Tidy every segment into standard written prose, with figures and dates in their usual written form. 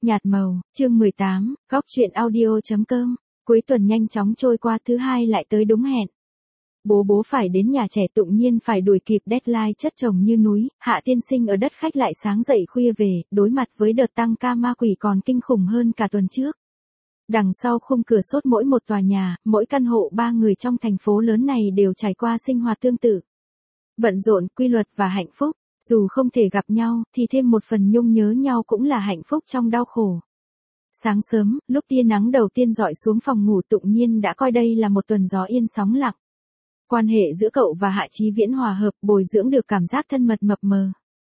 Nhạt màu, chương 18, góc truyện audio.com. Cuối tuần nhanh chóng trôi qua, thứ hai lại tới đúng hẹn. Bố phải đến nhà trẻ, Tụng Nhiên phải đuổi kịp deadline chất chồng như núi. Hạ tiên sinh ở đất khách lại sáng dậy khuya về, đối mặt với đợt tăng ca ma quỷ còn kinh khủng hơn cả tuần trước. Đằng sau khung cửa sốt mỗi một tòa nhà, mỗi căn hộ 3 người trong thành phố lớn này đều trải qua sinh hoạt tương tự. Bận rộn, quy luật và hạnh phúc. Dù không thể gặp nhau, thì thêm một phần nhung nhớ nhau cũng là hạnh phúc trong đau khổ. Sáng sớm, lúc tia nắng đầu tiên rọi xuống phòng ngủ, Tụng Nhiên đã coi đây là một tuần gió yên sóng lặng. Quan hệ giữa cậu và Hạ Chí Viễn hòa hợp, bồi dưỡng được cảm giác thân mật mập mờ.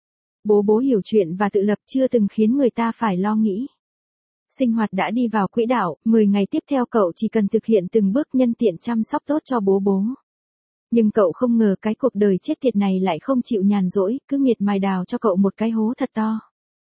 Bố hiểu chuyện và tự lập, chưa từng khiến người ta phải lo nghĩ. Sinh hoạt đã đi vào quỹ đạo, 10 ngày tiếp theo cậu chỉ cần thực hiện từng bước, nhân tiện chăm sóc tốt cho bố. Nhưng cậu không ngờ cái cuộc đời chết tiệt này lại không chịu nhàn rỗi, cứ miệt mài đào cho cậu một cái hố thật to.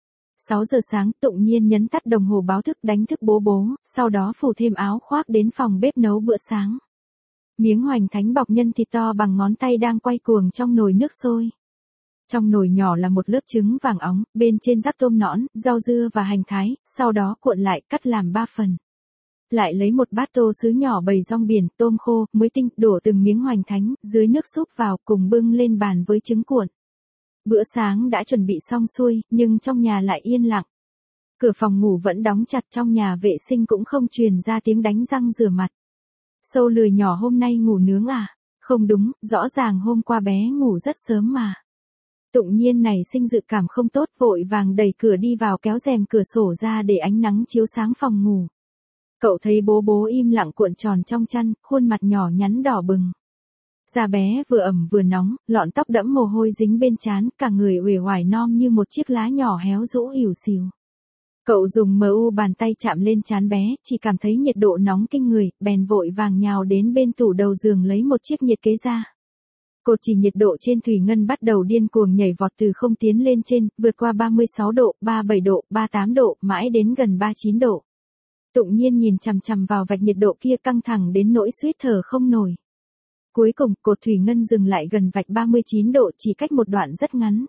6 giờ sáng, Tụng Nhiên nhấn tắt đồng hồ báo thức đánh thức bố, sau đó phủ thêm áo khoác đến phòng bếp nấu bữa sáng. Miếng hoành thánh bọc nhân thịt to bằng ngón tay đang quay cuồng trong nồi nước sôi. Trong nồi nhỏ là một lớp trứng vàng óng, bên trên rắc tôm nõn, rau dưa và hành thái, sau đó cuộn lại cắt làm 3 phần. Lại lấy một bát tô sứ nhỏ bày rong biển, tôm khô, muối tinh, đổ từng miếng hoành thánh, dưới nước súp vào cùng bưng lên bàn với trứng cuộn. Bữa sáng đã chuẩn bị xong xuôi, nhưng trong nhà lại yên lặng. Cửa phòng ngủ vẫn đóng chặt, trong nhà vệ sinh cũng không truyền ra tiếng đánh răng rửa mặt. Sâu lười nhỏ hôm nay ngủ nướng à? Không đúng, rõ ràng hôm qua bé ngủ rất sớm mà. Tụng Nhiên này sinh dự cảm không tốt, vội vàng đẩy cửa đi vào, kéo rèm cửa sổ ra để ánh nắng chiếu sáng phòng ngủ. Cậu thấy bố im lặng cuộn tròn trong chăn, khuôn mặt nhỏ nhắn đỏ bừng. Da bé vừa ẩm vừa nóng, lọn tóc đẫm mồ hôi dính bên trán, cả người uể oải non như một chiếc lá nhỏ héo rũ ỉu xìu. Cậu dùng bàn tay chạm lên trán bé, chỉ cảm thấy nhiệt độ nóng kinh người, bèn vội vàng nhào đến bên tủ đầu giường lấy một chiếc nhiệt kế ra. Cột chỉ nhiệt độ trên thủy ngân bắt đầu điên cuồng nhảy vọt từ không tiến lên trên, vượt qua 36 độ, 37 độ, 38 độ, mãi đến gần 39 độ. Tụng Nhiên nhìn chằm chằm vào vạch nhiệt độ kia, căng thẳng đến nỗi suýt thở không nổi. Cuối cùng, cột thủy ngân dừng lại gần vạch 39 độ, chỉ cách một đoạn rất ngắn.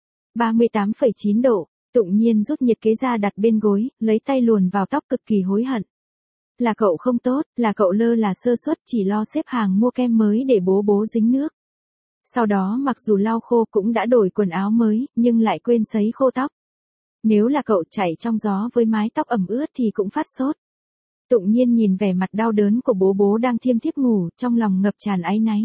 38,9 độ, Tụng Nhiên rút nhiệt kế ra đặt bên gối, lấy tay luồn vào tóc cực kỳ hối hận. Là cậu không tốt, là cậu lơ là sơ suất, chỉ lo xếp hàng mua kem mới để bố dính nước. Sau đó mặc dù lau khô cũng đã đổi quần áo mới, nhưng lại quên sấy khô tóc. Nếu là cậu chạy trong gió với mái tóc ẩm ướt thì cũng phát sốt. Tụng Nhiên nhìn vẻ mặt đau đớn của bố đang thiêm thiếp ngủ, trong lòng ngập tràn áy náy.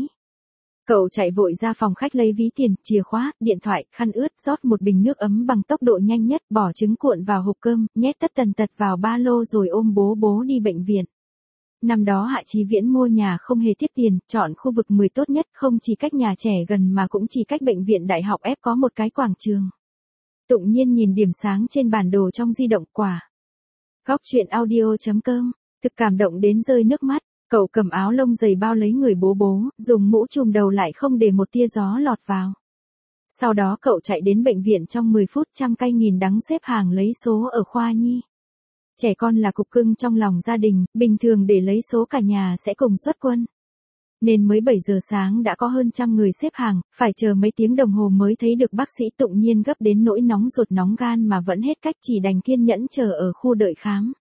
Cậu chạy vội ra phòng khách lấy ví tiền, chìa khóa, điện thoại, khăn ướt, rót một bình nước ấm bằng tốc độ nhanh nhất, bỏ trứng cuộn vào hộp cơm, nhét tất tần tật vào ba lô rồi ôm bố đi bệnh viện. Năm đó Hạ Chí Viễn mua nhà không hề tiếc tiền, chọn khu vực 10 tốt nhất, không chỉ cách nhà trẻ gần mà cũng chỉ cách bệnh viện đại học F có một cái quảng trường. Tụng Nhiên nhìn điểm sáng trên bản đồ trong di động, quả. Góc truyện audio.com, thực cảm động đến rơi nước mắt. Cậu cầm áo lông dày bao lấy người bố, dùng mũ trùm đầu lại không để một tia gió lọt vào. Sau đó cậu chạy đến bệnh viện trong 10 phút, trăm cay nghìn đắng xếp hàng lấy số ở khoa nhi. Trẻ con là cục cưng trong lòng gia đình, bình thường để lấy số cả nhà sẽ cùng xuất quân. Nên mới 7 giờ sáng đã có hơn 100 người xếp hàng, phải chờ mấy tiếng đồng hồ mới thấy được bác sĩ. Tụng Nhiên gấp đến nỗi nóng ruột nóng gan mà vẫn hết cách, chỉ đành kiên nhẫn chờ ở khu đợi khám.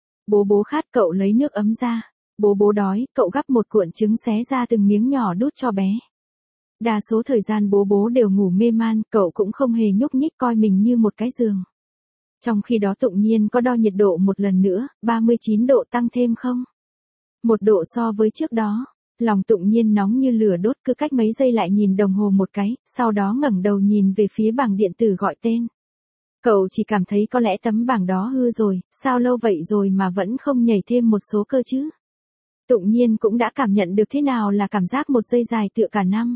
Bố khát, cậu lấy nước ấm ra. Bố đói, cậu gắp một cuộn trứng xé ra từng miếng nhỏ đút cho bé. Đa số thời gian bố đều ngủ mê man, cậu cũng không hề nhúc nhích, coi mình như một cái giường. Trong khi đó Tụng Nhiên có đo nhiệt độ một lần nữa, 39 độ, tăng thêm không? 1 độ so với trước đó. Lòng Tụng Nhiên nóng như lửa đốt, cứ cách mấy giây lại nhìn đồng hồ một cái, sau đó ngẩng đầu nhìn về phía bảng điện tử gọi tên. Cậu chỉ cảm thấy có lẽ tấm bảng đó hư rồi, sao lâu vậy rồi mà vẫn không nhảy thêm một số cơ chứ? Tụng Nhiên cũng đã cảm nhận được thế nào là cảm giác một giây dài tựa cả năm.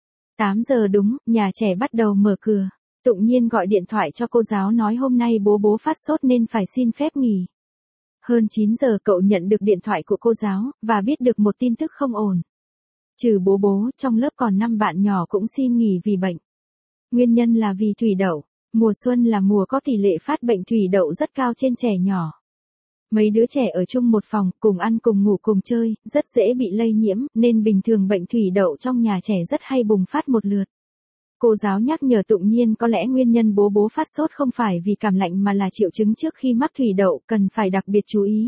8 giờ đúng, nhà trẻ bắt đầu mở cửa. Tụng Nhiên gọi điện thoại cho cô giáo nói hôm nay bố phát sốt nên phải xin phép nghỉ. Hơn 9 giờ cậu nhận được điện thoại của cô giáo, và biết được một tin tức không ổn. Trừ bố, trong lớp còn 5 bạn nhỏ cũng xin nghỉ vì bệnh. Nguyên nhân là vì thủy đậu. Mùa xuân là mùa có tỷ lệ phát bệnh thủy đậu rất cao trên trẻ nhỏ. Mấy đứa trẻ ở chung một phòng, cùng ăn cùng ngủ cùng chơi, rất dễ bị lây nhiễm, nên bình thường bệnh thủy đậu trong nhà trẻ rất hay bùng phát một lượt. Cô giáo nhắc nhở Tụng Nhiên có lẽ nguyên nhân bố bố phát sốt không phải vì cảm lạnh mà là triệu chứng trước khi mắc thủy đậu, cần phải đặc biệt chú ý.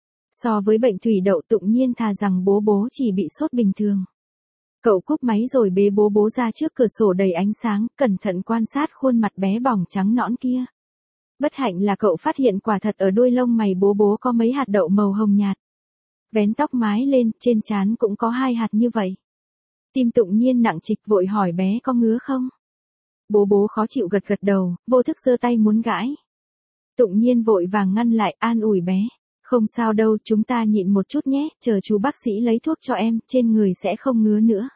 So với bệnh thủy đậu, Tụng Nhiên thà rằng bố bố chỉ bị sốt bình thường. Cậu cúp máy rồi bế bố bố ra trước cửa sổ đầy ánh sáng, cẩn thận quan sát khuôn mặt bé bỏng trắng nõn kia. Bất hạnh là cậu phát hiện quả thật ở đuôi lông mày bố bố có mấy hạt đậu màu hồng nhạt. Vén tóc mái lên, trên trán cũng có 2 hạt như vậy. Tim Tụng Nhiên nặng trịch, vội hỏi bé có ngứa không? Bố bố khó chịu gật gật đầu, vô thức giơ tay muốn gãi. Tụng Nhiên vội vàng ngăn lại, an ủi bé. Không sao đâu, chúng ta nhịn một chút nhé, chờ chú bác sĩ lấy thuốc cho em, trên người sẽ không ngứa nữa.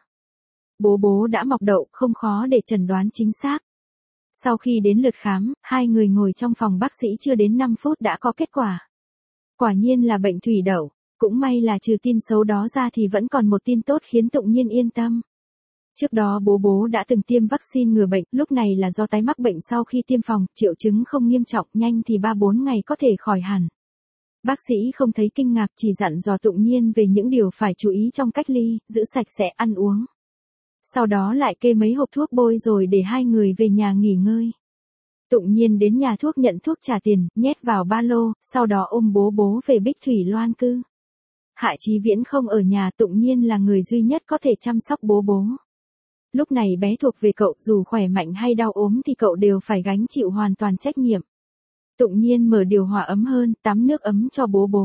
Bố bố đã mọc đậu, không khó để chẩn đoán chính xác. Sau khi đến lượt khám, 2 người ngồi trong phòng bác sĩ chưa đến 5 phút đã có kết quả. Quả nhiên là bệnh thủy đậu, cũng may là trừ tin xấu đó ra thì vẫn còn một tin tốt khiến Tụng Nhiên yên tâm. Trước đó bố bố đã từng tiêm vaccine ngừa bệnh, lúc này là do tái mắc bệnh sau khi tiêm phòng, triệu chứng không nghiêm trọng, nhanh thì 3-4 ngày có thể khỏi hẳn. Bác sĩ không thấy kinh ngạc, chỉ dặn dò Tụng Nhiên về những điều phải chú ý trong cách ly, giữ sạch sẽ, ăn uống. Sau đó lại kê mấy hộp thuốc bôi rồi để 2 người về nhà nghỉ ngơi. Tụng Nhiên đến nhà thuốc nhận thuốc trả tiền, nhét vào ba lô, sau đó ôm bố bố về Bích Thủy Loan cư. Hạ Chí Viễn không ở nhà, Tụng Nhiên là người duy nhất có thể chăm sóc bố bố. Lúc này bé thuộc về cậu, dù khỏe mạnh hay đau ốm thì cậu đều phải gánh chịu hoàn toàn trách nhiệm. Tụng Nhiên mở điều hòa ấm hơn, tắm nước ấm cho bố bố.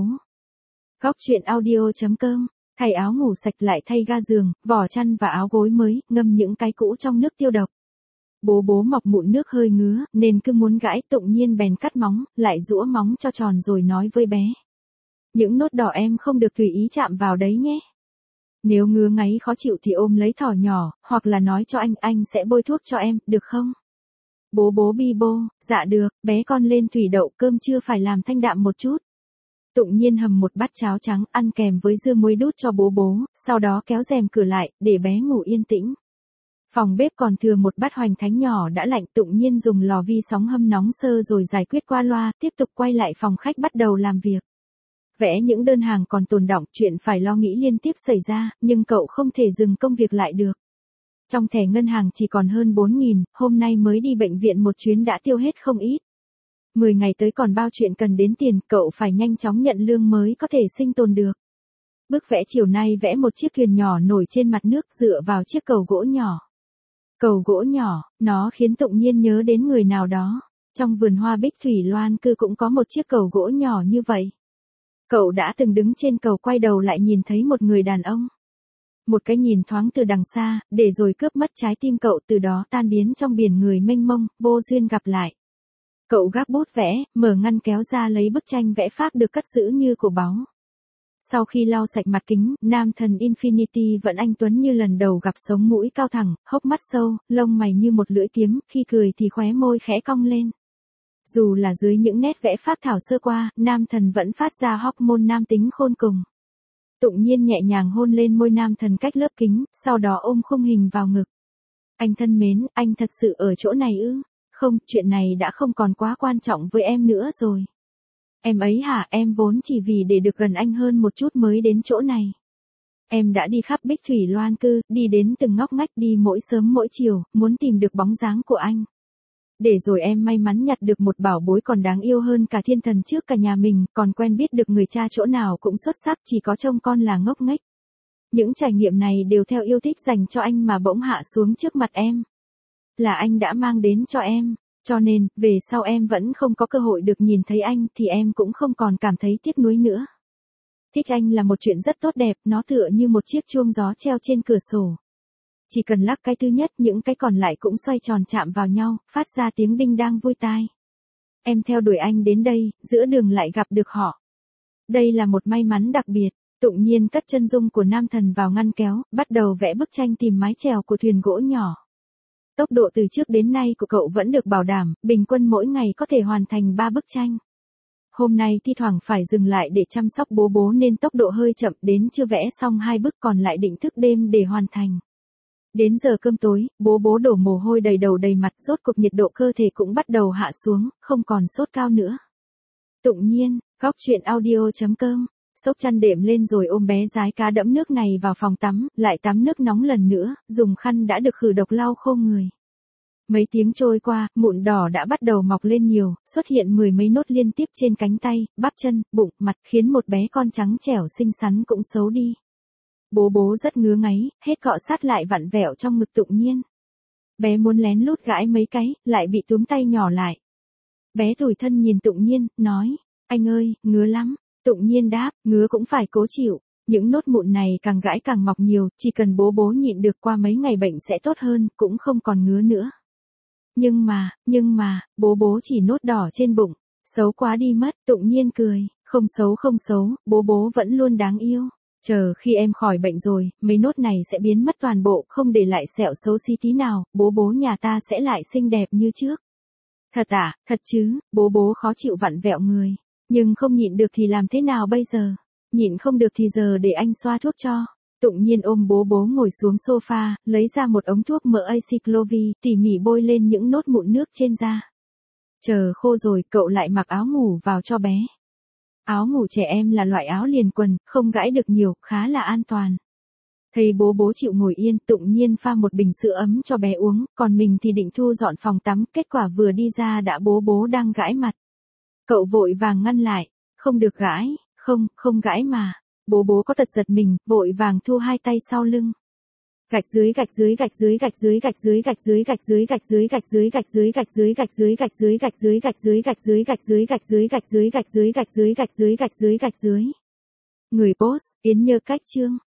Góc truyện audio.com, thay áo ngủ sạch lại thay ga giường, vỏ chăn và áo gối mới, ngâm những cái cũ trong nước tiêu độc. Bố bố mọc mụn nước hơi ngứa, nên cứ muốn gãi, Tụng Nhiên bèn cắt móng, lại giũa móng cho tròn rồi nói với bé. Những nốt đỏ em không được tùy ý chạm vào đấy nhé. Nếu ngứa ngáy khó chịu thì ôm lấy thỏ nhỏ, hoặc là nói cho anh sẽ bôi thuốc cho em, được không? Bố bố bi bô, dạ được, bé con lên thủy đậu, cơm chưa phải làm thanh đạm một chút. Tụng Nhiên hầm một bát cháo trắng ăn kèm với dưa muối đút cho bố bố, sau đó kéo rèm cửa lại, để bé ngủ yên tĩnh. Phòng bếp còn thừa một bát hoành thánh nhỏ đã lạnh, Tụng Nhiên dùng lò vi sóng hâm nóng sơ rồi giải quyết qua loa, tiếp tục quay lại phòng khách bắt đầu làm việc. Vẽ những đơn hàng còn tồn đọng, chuyện phải lo nghĩ liên tiếp xảy ra, nhưng cậu không thể dừng công việc lại được. Trong thẻ ngân hàng chỉ còn hơn 4.000, hôm nay mới đi bệnh viện một chuyến đã tiêu hết không ít. 10 ngày tới còn bao chuyện cần đến tiền, cậu phải nhanh chóng nhận lương mới có thể sinh tồn được. Bức vẽ chiều nay vẽ một chiếc thuyền nhỏ nổi trên mặt nước dựa vào chiếc cầu gỗ nhỏ. Cầu gỗ nhỏ, nó khiến Tụng Nhiên nhớ đến người nào đó. Trong vườn hoa Bích Thủy Loan cư cũng có một chiếc cầu gỗ nhỏ như vậy. Cậu đã từng đứng trên cầu, quay đầu lại nhìn thấy một người đàn ông. Một cái nhìn thoáng từ đằng xa, để rồi cướp mất trái tim cậu, từ đó tan biến trong biển người mênh mông, vô duyên gặp lại. Cậu gác bút vẽ, mở ngăn kéo ra lấy bức tranh vẽ phác được cất giữ như của báu. Sau khi lau sạch mặt kính, nam thần Infinity vẫn anh tuấn như lần đầu gặp, sống mũi cao thẳng, hốc mắt sâu, lông mày như một lưỡi kiếm, khi cười thì khóe môi khẽ cong lên. Dù là dưới những nét vẽ phác thảo sơ qua, nam thần vẫn phát ra hormone nam tính khôn cùng. Tụng Nhiên nhẹ nhàng hôn lên môi nam thần cách lớp kính, sau đó ôm khung hình vào ngực. Anh thân mến, anh thật sự ở chỗ này ư? Không, chuyện này đã không còn quá quan trọng với em nữa rồi. Em ấy hả, em vốn chỉ vì để được gần anh hơn một chút mới đến chỗ này. Em đã đi khắp Bích Thủy Loan cư, đi đến từng ngóc ngách, đi mỗi sớm mỗi chiều, muốn tìm được bóng dáng của anh. Để rồi em may mắn nhặt được một bảo bối còn đáng yêu hơn cả thiên thần trước cả nhà mình, còn quen biết được người cha chỗ nào cũng xuất sắc, chỉ có trông con là ngốc nghếch. Những trải nghiệm này đều theo yêu thích dành cho anh mà bỗng hạ xuống trước mặt em. Là anh đã mang đến cho em, cho nên, về sau em vẫn không có cơ hội được nhìn thấy anh thì em cũng không còn cảm thấy tiếc nuối nữa. Thích anh là một chuyện rất tốt đẹp, nó tựa như một chiếc chuông gió treo trên cửa sổ. Chỉ cần lắc cái thứ nhất, những cái còn lại cũng xoay tròn chạm vào nhau, phát ra tiếng đinh đang vui tai. Em theo đuổi anh đến đây, giữa đường lại gặp được họ. Đây là một may mắn đặc biệt. Tụng Nhiên cất chân dung của nam thần vào ngăn kéo, bắt đầu vẽ bức tranh tìm mái chèo của thuyền gỗ nhỏ. Tốc độ từ trước đến nay của cậu vẫn được bảo đảm, bình quân mỗi ngày có thể hoàn thành 3 bức tranh. Hôm nay thi thoảng phải dừng lại để chăm sóc bố bố nên tốc độ hơi chậm, đến chưa vẽ xong 2 bức còn lại định thức đêm để hoàn thành. Đến giờ cơm tối, bố bố đổ mồ hôi đầy đầu đầy mặt, rốt cuộc nhiệt độ cơ thể cũng bắt đầu hạ xuống, không còn sốt cao nữa. Tụng Nhiên, góc truyện audio.com, xốc chăn đệm lên rồi ôm bé rái cá đẫm nước này vào phòng tắm, lại tắm nước nóng lần nữa, dùng khăn đã được khử độc lau khô người. Mấy tiếng trôi qua, mụn đỏ đã bắt đầu mọc lên nhiều, xuất hiện 10 mấy nốt liên tiếp trên cánh tay, bắp chân, bụng, mặt, khiến một bé con trắng trẻo xinh xắn cũng xấu đi. Bố bố rất ngứa ngáy, hết cọ sát lại vặn vẹo trong ngực Tụng Nhiên. Bé muốn lén lút gãi mấy cái, lại bị túm tay nhỏ lại. Bé tủi thân nhìn Tụng Nhiên, nói, anh ơi, ngứa lắm. Tụng Nhiên đáp, ngứa cũng phải cố chịu. Những nốt mụn này càng gãi càng mọc nhiều, chỉ cần bố bố nhịn được qua mấy ngày bệnh sẽ tốt hơn, cũng không còn ngứa nữa. Nhưng mà, bố bố chỉ nốt đỏ trên bụng, xấu quá đi mất. Tụng Nhiên cười, không xấu, bố bố vẫn luôn đáng yêu. Chờ khi em khỏi bệnh rồi, mấy nốt này sẽ biến mất toàn bộ, không để lại sẹo xấu xí tí nào, bố bố nhà ta sẽ lại xinh đẹp như trước. Thật à, thật chứ, bố bố khó chịu vặn vẹo người. Nhưng không nhịn được thì làm thế nào bây giờ? Nhịn không được thì giờ để anh xoa thuốc cho. Tụng Nhiên ôm bố bố ngồi xuống sofa, lấy ra một ống thuốc mỡ Aciclovir, tỉ mỉ bôi lên những nốt mụn nước trên da. Chờ khô rồi, cậu lại mặc áo ngủ vào cho bé. Áo ngủ trẻ em là loại áo liền quần, không gãi được nhiều, khá là an toàn. Thấy bố bố chịu ngồi yên, Tụng Nhiên pha một bình sữa ấm cho bé uống, còn mình thì định thu dọn phòng tắm, kết quả vừa đi ra đã bố bố đang gãi mặt. Cậu vội vàng ngăn lại, không được gãi, không gãi mà. Bố bố có tật giật mình, vội vàng thu hai tay sau lưng. Gạch dưới Người post, Yến Nhơ Cách Chương.